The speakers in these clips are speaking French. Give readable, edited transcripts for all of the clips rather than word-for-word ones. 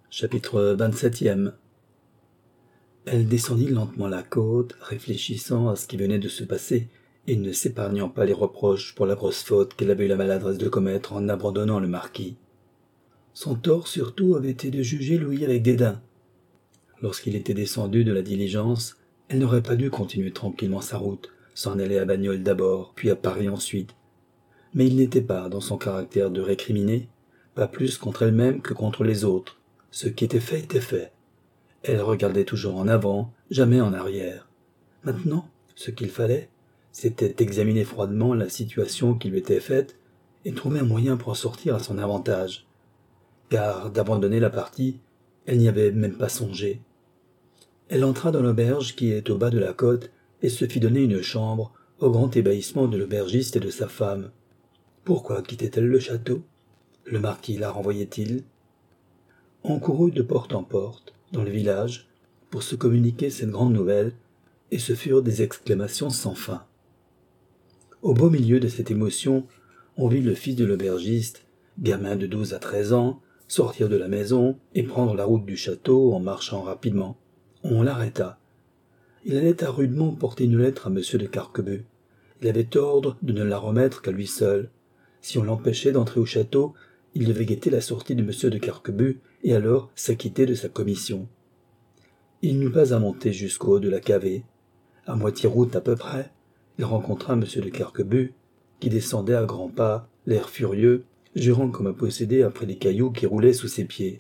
Chapitre 27e. Elle descendit lentement la côte, réfléchissant à ce qui venait de se passer, et ne s'épargnant pas les reproches pour la grosse faute qu'elle avait eu la maladresse de commettre en abandonnant le marquis. Son tort surtout avait été de juger Louis avec dédain. Lorsqu'il était descendu de la diligence, elle n'aurait pas dû continuer tranquillement sa route, s'en aller à Bagnoles d'abord, puis à Paris ensuite. Mais il n'était pas dans son caractère de récriminer, pas plus contre elle-même que contre les autres. Ce qui était fait était fait. Elle regardait toujours en avant, jamais en arrière. Maintenant, ce qu'il fallait, c'était examiner froidement la situation qui lui était faite et trouver un moyen pour en sortir à son avantage. Car d'abandonner la partie, elle n'y avait même pas songé. Elle entra dans l'auberge qui est au bas de la côte et se fit donner une chambre, au grand ébahissement de l'aubergiste et de sa femme. Pourquoi quittait-elle le château? Le marquis la renvoyait-il? On courut de porte en porte, dans le village, pour se communiquer cette grande nouvelle, et ce furent des exclamations sans fin. Au beau milieu de cette émotion, on vit le fils de l'aubergiste, gamin de 12 à 13 ans, sortir de la maison et prendre la route du château en marchant rapidement. On l'arrêta. Il allait à rudement porter une lettre à M. de Carquebue. Il avait ordre de ne la remettre qu'à lui seul. Si on l'empêchait d'entrer au château, il devait guetter la sortie de M. de Carquebue et alors s'acquitter de sa commission. Il n'eut pas à monter jusqu'au haut de la cavée. À moitié route à peu près, il rencontra M. de Carquebue, qui descendait à grands pas, l'air furieux, jurant comme un possédé après les cailloux qui roulaient sous ses pieds.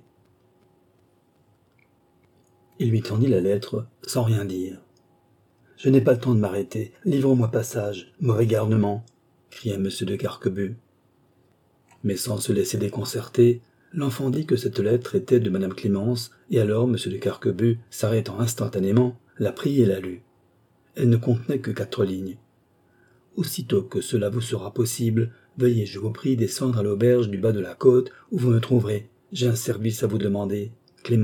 Il lui tendit la lettre sans rien dire. « Je n'ai pas le temps de m'arrêter, livre-moi passage, mauvais garnement !» cria M. de Carquebue. Mais sans se laisser déconcerter, l'enfant dit que cette lettre était de Madame Clémence, et alors M. de Carquebue, s'arrêtant instantanément, la prit et la lut. Elle ne contenait que 4 lignes. « Aussitôt que cela vous sera possible, veuillez, je vous prie, descendre à l'auberge du bas de la côte, où vous me trouverez. J'ai un service à vous demander. Clémence. »«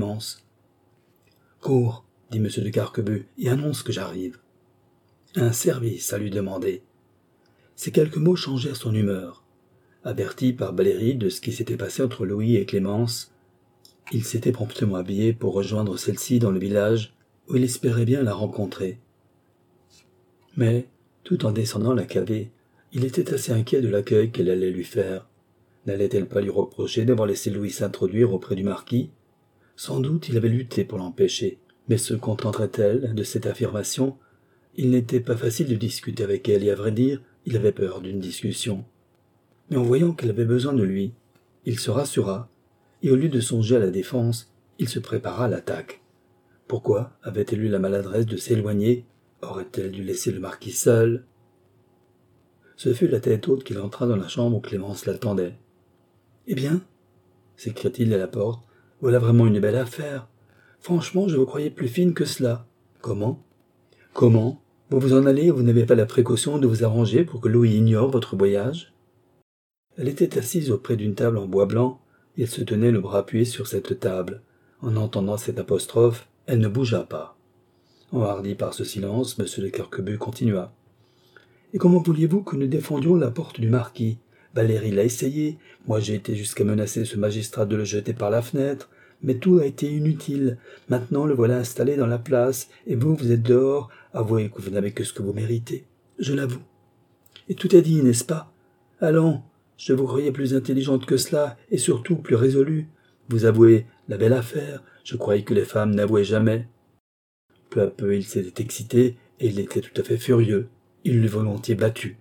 Cours, dit M. de Carquebue, et annonce que j'arrive. » Un service à lui demander. Ces quelques mots changèrent son humeur. Averti par Valérie de ce qui s'était passé entre Louis et Clémence, il s'était promptement habillé pour rejoindre celle-ci dans le village où il espérait bien la rencontrer. Mais, tout en descendant la cavée, il était assez inquiet de l'accueil qu'elle allait lui faire. N'allait-elle pas lui reprocher d'avoir laissé Louis s'introduire auprès du marquis? Sans doute il avait lutté pour l'empêcher, mais se contenterait-elle de cette affirmation? Il n'était pas facile de discuter avec elle et à vrai dire, il avait peur d'une discussion. Mais en voyant qu'elle avait besoin de lui, il se rassura, et au lieu de songer à la défense, il se prépara à l'attaque. Pourquoi avait-elle eu la maladresse de s'éloigner? Aurait-elle dû laisser le marquis seul? Ce fut la tête haute qu'il entra dans la chambre où Clémence l'attendait. « Eh bien » s'écria-t-il à la porte, « voilà vraiment une belle affaire. Franchement, je vous croyais plus fine que cela. Comment ? Comment ? Vous vous en allez et vous n'avez pas la précaution de vous arranger pour que Louis ignore votre voyage ?» Elle était assise auprès d'une table en bois blanc, et elle se tenait le bras appuyé sur cette table. En entendant cette apostrophe, elle ne bougea pas. Enhardi par ce silence, M. de Carquebue continua. « Et comment vouliez-vous que nous défendions la porte du marquis? Valérie l'a essayé, moi j'ai été jusqu'à menacer ce magistrat de le jeter par la fenêtre, mais tout a été inutile. Maintenant le voilà installé dans la place, et vous, vous êtes dehors, avouez que vous n'avez que ce que vous méritez. Je l'avoue. Et tout est dit, n'est-ce pas? Allons, je vous croyais plus intelligente que cela, et surtout plus résolue. Vous avouez la belle affaire, je croyais que les femmes n'avouaient jamais. » Peu à peu il s'était excité, et il était tout à fait furieux. Il l'eût volontiers battu.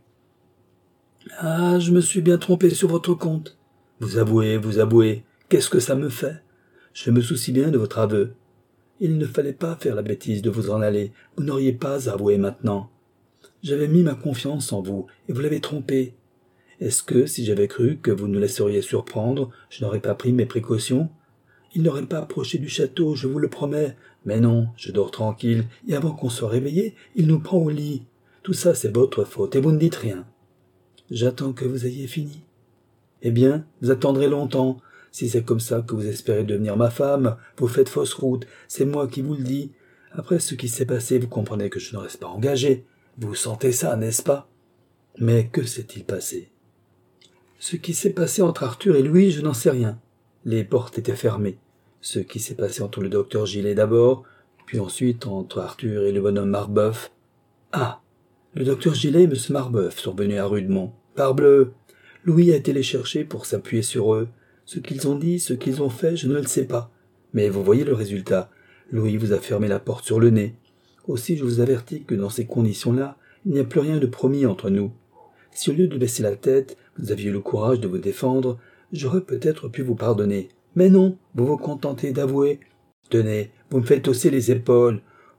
« Ah, je me suis bien trompé sur votre compte. Vous avouez, qu'est-ce que ça me fait? Je me soucie bien de votre aveu. Il ne fallait pas faire la bêtise de vous en aller, vous n'auriez pas à avouer maintenant. J'avais mis ma confiance en vous, et vous l'avez trompé. Est-ce que, si j'avais cru que vous nous laisseriez surprendre, je n'aurais pas pris mes précautions? Il n'aurait pas approché du château, je vous le promets. Mais non, je dors tranquille, et avant qu'on soit réveillé, il nous prend au lit. Tout ça, c'est votre faute, et vous ne dites rien. J'attends que vous ayez fini. Eh bien, vous attendrez longtemps. Si c'est comme ça que vous espérez devenir ma femme, vous faites fausse route, c'est moi qui vous le dis. Après ce qui s'est passé, vous comprenez que je ne reste pas engagé. Vous sentez ça, n'est-ce pas? Mais que s'est-il passé? Ce qui s'est passé entre Arthur et Louis, je n'en sais rien. Les portes étaient fermées. ce qui s'est passé entre le docteur Gillet d'abord, puis ensuite entre Arthur et le bonhomme Marbeuf. Ah, le docteur Gillet et M. Marbeuf sont venus à Rudemont. Parbleu! Louis a été les chercher pour s'appuyer sur eux. Ce qu'ils ont dit, ce qu'ils ont fait, je ne le sais pas. Mais vous voyez le résultat. Louis vous a fermé la porte sur le nez. Aussi je vous avertis que dans ces conditions-là, il n'y a plus rien de promis entre nous. Si au lieu de baisser la tête, vous aviez le courage de vous défendre, j'aurais peut-être pu vous pardonner. Mais non, vous vous contentez d'avouer. Tenez, vous me faites hausser les épaules.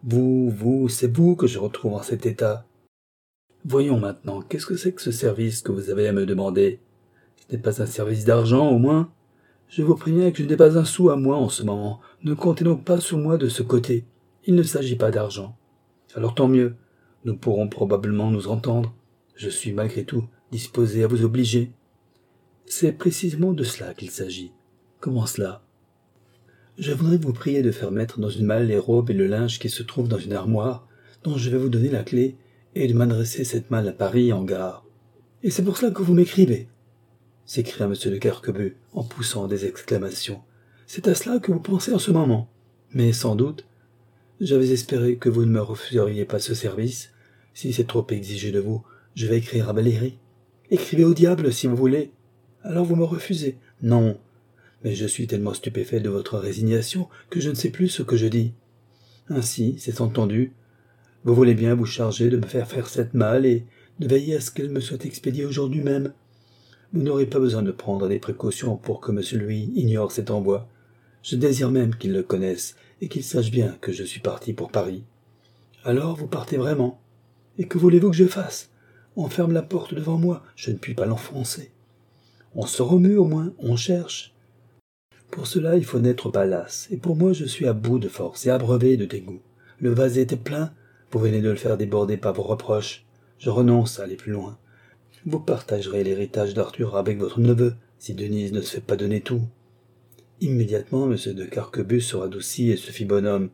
C'est vous que je retrouve en cet état. Voyons maintenant, qu'est-ce que c'est que ce service que vous avez à me demander? Ce n'est pas un service d'argent, au moins? Je vous préviens que je n'ai pas un sou à moi en ce moment. Ne comptez donc pas sur moi de ce côté. Il ne s'agit pas d'argent. Alors tant mieux. Nous pourrons probablement nous entendre. Je suis malgré tout disposé à vous obliger. C'est précisément de cela qu'il s'agit. Comment cela? Je voudrais vous prier de faire mettre dans une malle les robes et le linge qui se trouvent dans une armoire, dont je vais vous donner la clé, et de m'adresser cette malle à Paris, en gare. Et c'est pour cela que vous m'écrivez, s'écria M. de Carquebue, en poussant des exclamations. C'est à cela que vous pensez en ce moment. Mais sans doute, j'avais espéré que vous ne me refuseriez pas ce service. Si c'est trop exigé de vous, je vais écrire à Valérie. Écrivez au diable si vous voulez. Alors vous me refusez. Non, mais je suis tellement stupéfait de votre résignation que je ne sais plus ce que je dis. Ainsi, c'est entendu. Vous voulez bien vous charger de me faire cette malle et de veiller à ce qu'elle me soit expédiée aujourd'hui même. Vous n'aurez pas besoin de prendre des précautions pour que M. Louis ignore cet envoi. Je désire même qu'il le connaisse et qu'il sache bien que je suis parti pour Paris. Alors vous partez vraiment. Et que voulez-vous que je fasse? On ferme la porte devant moi, je ne puis pas l'enfoncer. On se remue au moins, on cherche. Pour cela, il faut n'être pas lasse, et pour moi je suis à bout de force et abreuvé de dégoût. Le vase était plein, vous venez de le faire déborder par vos reproches. Je renonce à aller plus loin. Vous partagerez l'héritage d'Arthur avec votre neveu, si Denise ne se fait pas donner tout. Immédiatement, M. de Carquebue se radoucit et se fit bonhomme.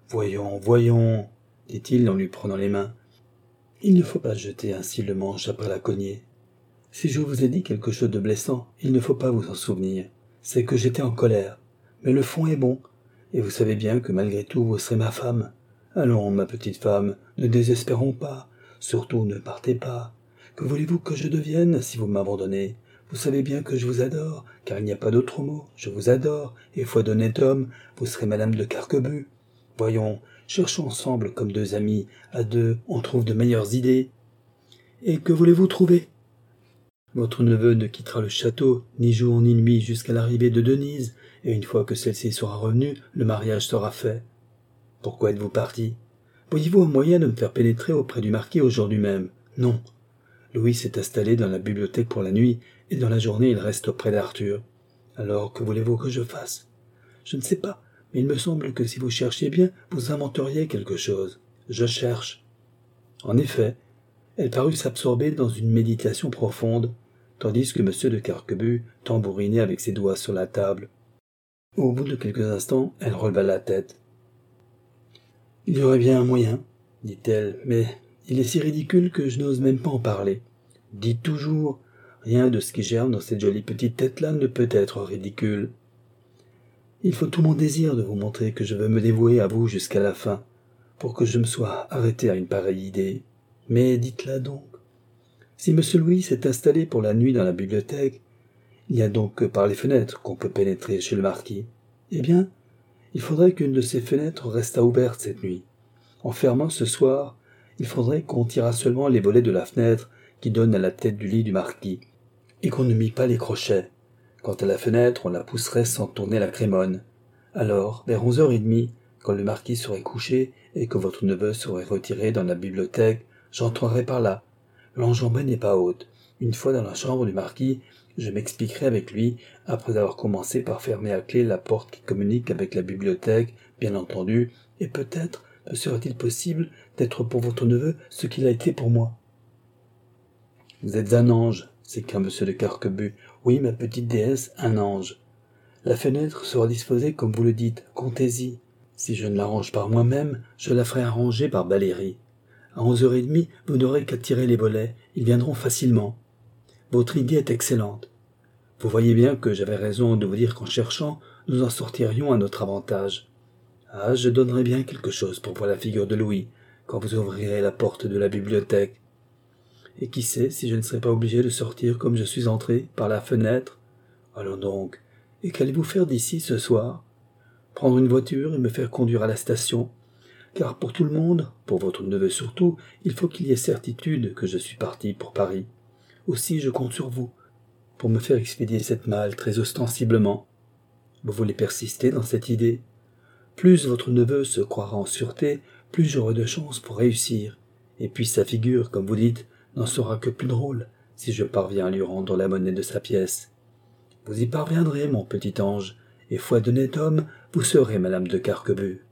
Voyons, dit-il en lui prenant les mains. Il ne faut pas jeter ainsi le manche après la cognée. Si je vous ai dit quelque chose de blessant, il ne faut pas vous en souvenir. C'est que j'étais en colère. Mais le fond est bon, et vous savez bien que malgré tout vous serez ma femme. Allons, ma petite femme, ne désespérons pas, surtout ne partez pas. Que voulez-vous que je devienne si vous m'abandonnez? Vous savez bien que je vous adore, car il n'y a pas d'autre mot. Je vous adore, et foi d'honnête homme, vous serez madame de Carquebue. Voyons, cherchons ensemble comme deux amis. À deux, on trouve de meilleures idées. Et que voulez-vous trouver? Votre neveu ne quittera le château, ni jour ni nuit, jusqu'à l'arrivée de Denise, et une fois que celle-ci sera revenue, le mariage sera fait. Pourquoi êtes-vous parti? Voyez-vous un moyen de me faire pénétrer auprès du marquis aujourd'hui même? Non. Louis s'est installé dans la bibliothèque pour la nuit, et dans la journée il reste auprès d'Arthur. Alors que voulez-vous que je fasse? Je ne sais pas, mais il me semble que si vous cherchiez bien, vous inventeriez quelque chose. Je cherche. En effet, elle parut s'absorber dans une méditation profonde, tandis que M. de Carquebue tambourinait avec ses doigts sur la table. Au bout de quelques instants, elle releva la tête. « Il y aurait bien un moyen, dit-elle, mais il est si ridicule que je n'ose même pas en parler. Dites toujours, rien de ce qui germe dans cette jolie petite tête-là ne peut être ridicule. Il faut tout mon désir de vous montrer que je veux me dévouer à vous jusqu'à la fin, pour que je me sois arrêté à une pareille idée. Mais dites-la donc. Si M. Louis s'est installé pour la nuit dans la bibliothèque, il n'y a donc que par les fenêtres qu'on peut pénétrer chez le marquis. Eh bien, il faudrait qu'une de ces fenêtres restât ouverte cette nuit. En fermant ce soir, il faudrait qu'on tirât seulement les volets de la fenêtre qui donne à la tête du lit du marquis, et qu'on ne mit pas les crochets. Quant à la fenêtre, on la pousserait sans tourner la crémone. Alors, vers 11h30, quand le marquis serait couché et que votre neveu serait retiré dans la bibliothèque, j'entrerai par là. L'enjambée n'est pas haute. Une fois dans la chambre du marquis, je m'expliquerai avec lui, après avoir commencé par fermer à clé la porte qui communique avec la bibliothèque, bien entendu, et peut-être me serait-il possible d'être pour votre neveu ce qu'il a été pour moi. « Vous êtes un ange, » s'écria M. de Carquebue. « Oui, ma petite déesse, un ange. La fenêtre sera disposée comme vous le dites, comptez-y. Si je ne l'arrange par moi-même, je la ferai arranger par Valérie. À 11h30, vous n'aurez qu'à tirer les volets, ils viendront facilement. Votre idée est excellente. Vous voyez bien que j'avais raison de vous dire qu'en cherchant, nous en sortirions à notre avantage. Ah, je donnerais bien quelque chose pour voir la figure de Louis, quand vous ouvrirez la porte de la bibliothèque. Et qui sait si je ne serai pas obligé de sortir comme je suis entré, par la fenêtre? Allons donc, et qu'allez-vous faire d'ici ce soir? Prendre une voiture et me faire conduire à la station? Car pour tout le monde, pour votre neveu surtout, il faut qu'il y ait certitude que je suis parti pour Paris. Aussi je compte sur vous, pour me faire expédier cette malle très ostensiblement. Vous voulez persister dans cette idée? Plus votre neveu se croira en sûreté, plus j'aurai de chances pour réussir. Et puis sa figure, comme vous dites, n'en sera que plus drôle, si je parviens à lui rendre la monnaie de sa pièce. Vous y parviendrez, mon petit ange, et foi d'honnête homme, vous serez madame de Carquebue.